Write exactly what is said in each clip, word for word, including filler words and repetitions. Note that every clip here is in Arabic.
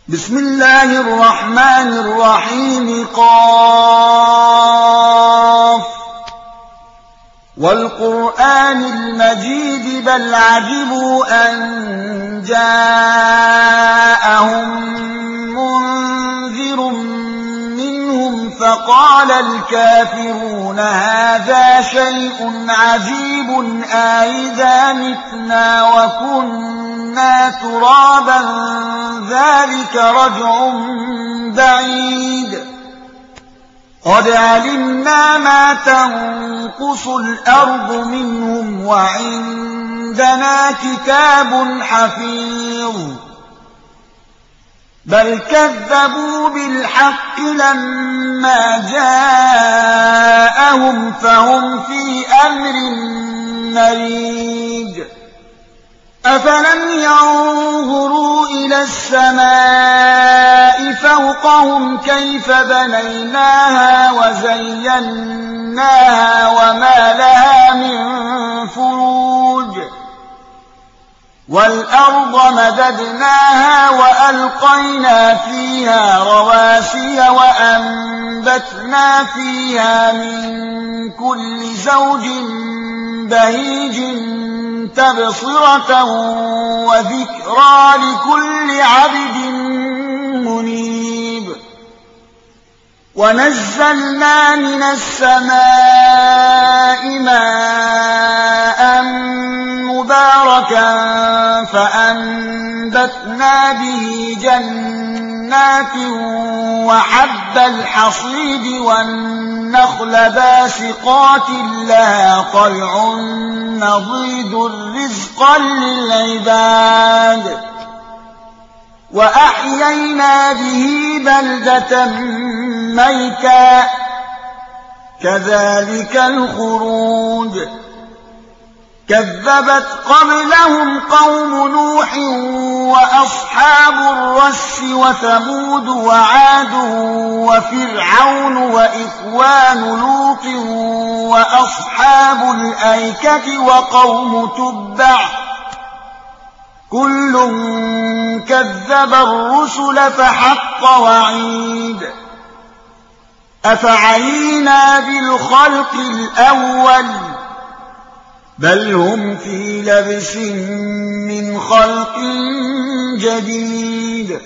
بسم الله الرحمن الرحيم. قاف والقرآن المجيد بل عجبوا أن جاءهم منذر منهم فقال الكافرون هذا شيء عجيب أإذا متنا وكنا ترابا ذلك رجع بعيد قد علمنا ما تنقص الأرض منهم وعندنا كتاب حفيظ بل كذبوا بالحق لما جاءهم فهم في أمر مريج أفلم ينظروا إلى السماء فوقهم كيف بنيناها وزيناها وما لها من فروج والأرض مددناها وألقينا فيها رواسي وأنبتنا فيها من كل زوج بهيج تبصرة وذكرى لكل عبد منيب ونزلنا من السماء ماء مباركا فأنبتنا به جنات وحب الحصيد والنخل باسقات لها طلع نضيد رزقا للعباد وأحيينا به بلدة ميتا كذلك الخروج كذبت قبلهم قوم نوح وأصحاب الرس وثمود وعاد وفرعون وإخوان لوط وأصحاب الأيكة وقوم تبع كل كذب الرسل فحق وعيد أفعينا بالخلق الأول بل هم في لبس من خلق جديد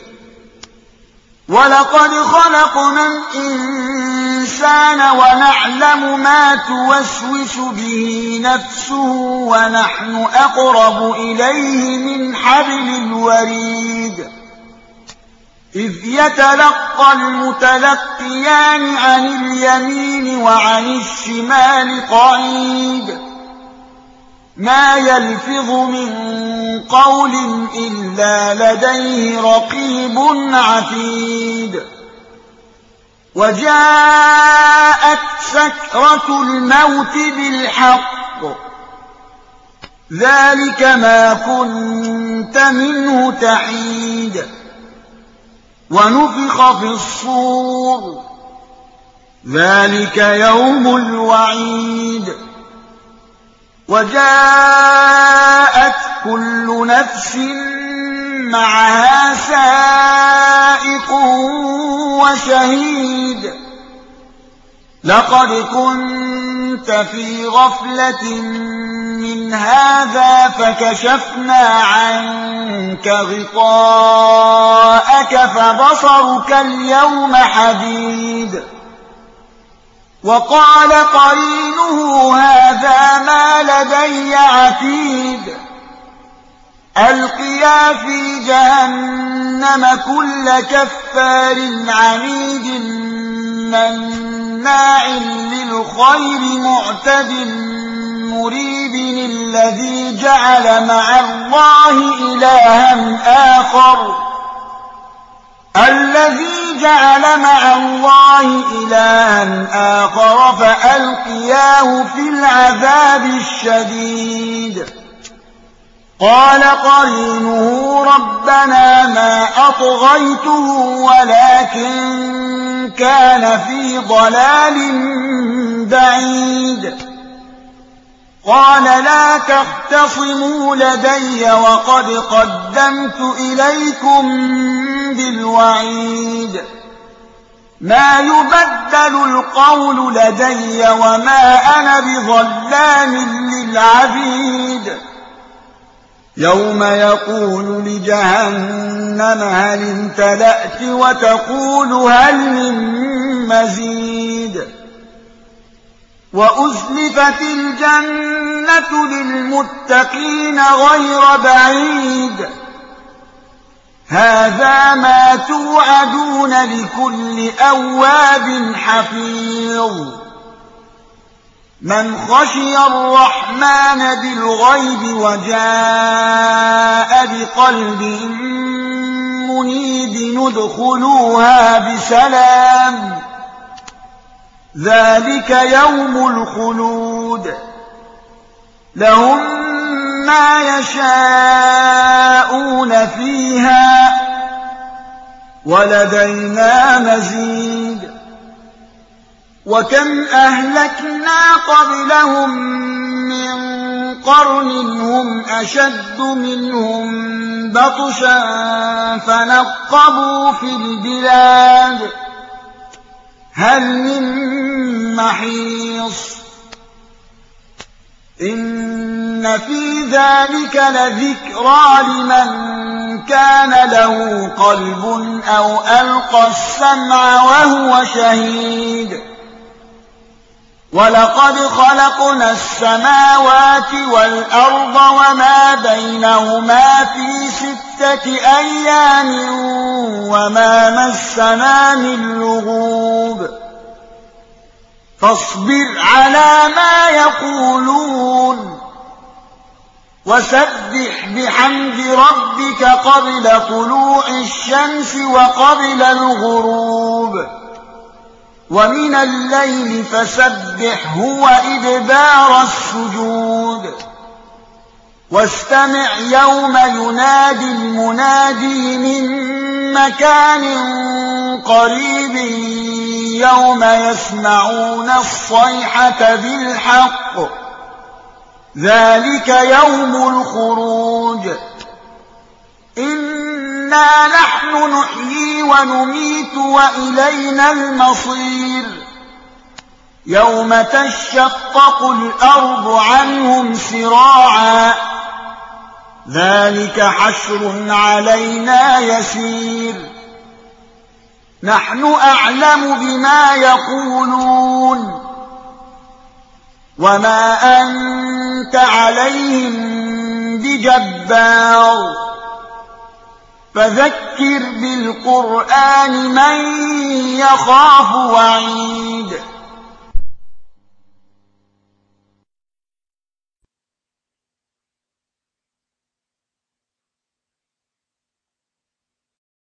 ولقد خلقنا الإنسان ونعلم ما توسوس به نفسه ونحن أقرب إليه من حبل الوريد إذ يتلقى المتلقيان عن اليمين وعن الشمال قعيد ما يلفظ من قول إلا لديه رقيب عتيد وجاءت سكرة الموت بالحق ذلك ما كنت منه تحيد ونفخ في الصور ذلك يوم الوعيد وجاءت كل نفس معها سائق وشهيد لقد كنت في غفلة من هذا فكشفنا عنك غطاءك فبصرك اليوم حديد وقال قرينه هذا ما لدي عتيد ألقيا في جهنم كل كفار عنيد مناع للخير معتد مريب الذي جعل مع الله إلها آخر الذي جعل مع الله إلها آخر فألقياه في العذاب الشديد قال قرينه ربنا ما أطغيته ولكن كان في ضلال بعيد قال لا تختصموا لدي وقد قدمت إليكم بالوحي ما يبدل القول لدي وما أنا بظلام للعبيد يوم يقول لجهنم هل امتلأت وتقول هل من مزيد وأزلفت الجنة للمتقين غير بعيد هذا ما توعدون لكل أواب حفيظ من خشي الرحمن بالغيب وجاء بقلب منيب ندخلوها بسلام ذلك يوم الخلود لهم ما يشاءون فيها ولدينا مزيد وكم أهلكنا قبلهم من قرن هم أشد منهم بطشا فنقبوا في البلاد هل من محيص إن في ذلك لذكرى لمن كان له قلب أو ألقى السمع وهو شهيد ولقد خلقنا السماوات والأرض وما بينهما في ستة أيام وما مسنا من لغوب فاصبر على ما يقولون وسبح بحمد ربك قبل طلوع الشمس وقبل الغروب ومن الليل فسبحه وإدبار السجود واستمع يوم ينادي المنادي من مكان قريب يوم يسمعون الصيحة بالحق ذلك يوم الخروج إنا نحن نحيي ونميت وإلينا المصير يوم تشقق الأرض عنهم سراعا ذلك حشر علينا يسير نحن أعلم بما يقولون وما أنت عليهم بجبار فذكر بالقرآن من يخاف وعيد